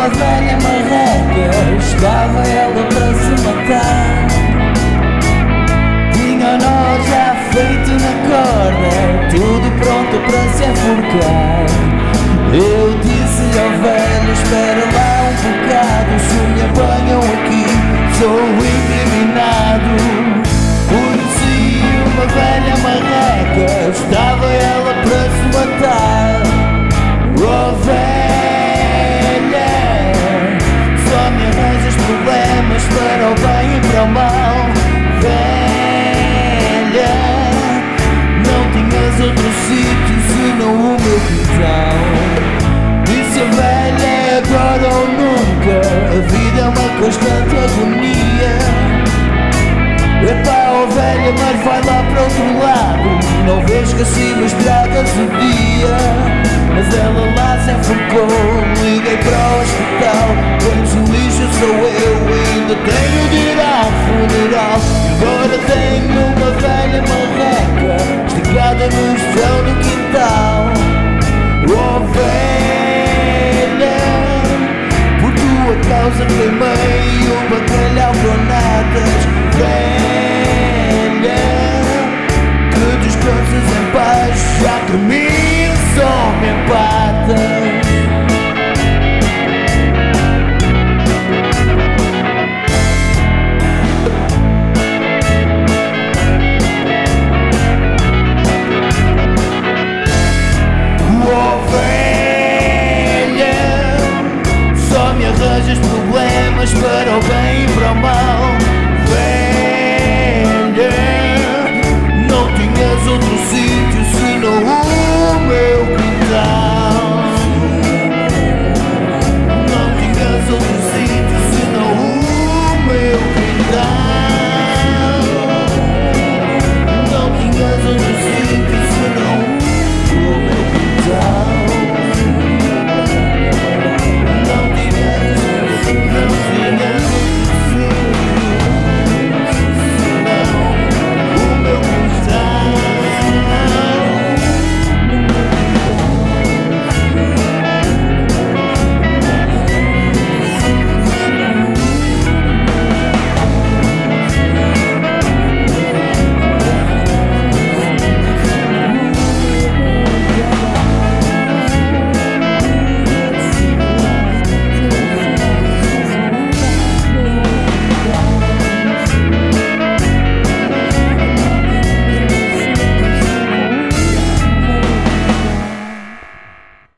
uma velha marreca, estava ela para se matar. Tinha o nó já feito na corda, tudo pronto para se enforcar. Eu disse-lhe ao velho, espera lá um bocado, se me apanham aqui, sou incriminado. Conheci uma velha marreca, estava ela para se matar. Oh velha, só me arranjas problemas para o bem e para o mal. Velha, não tinhas outro sítio senão o meu quintal. Disse a velha, agora ou nunca, a vida é uma constante agonia. Epá, oh velha, mas vai lá para outro lado, não vês que assim me estragas o dia.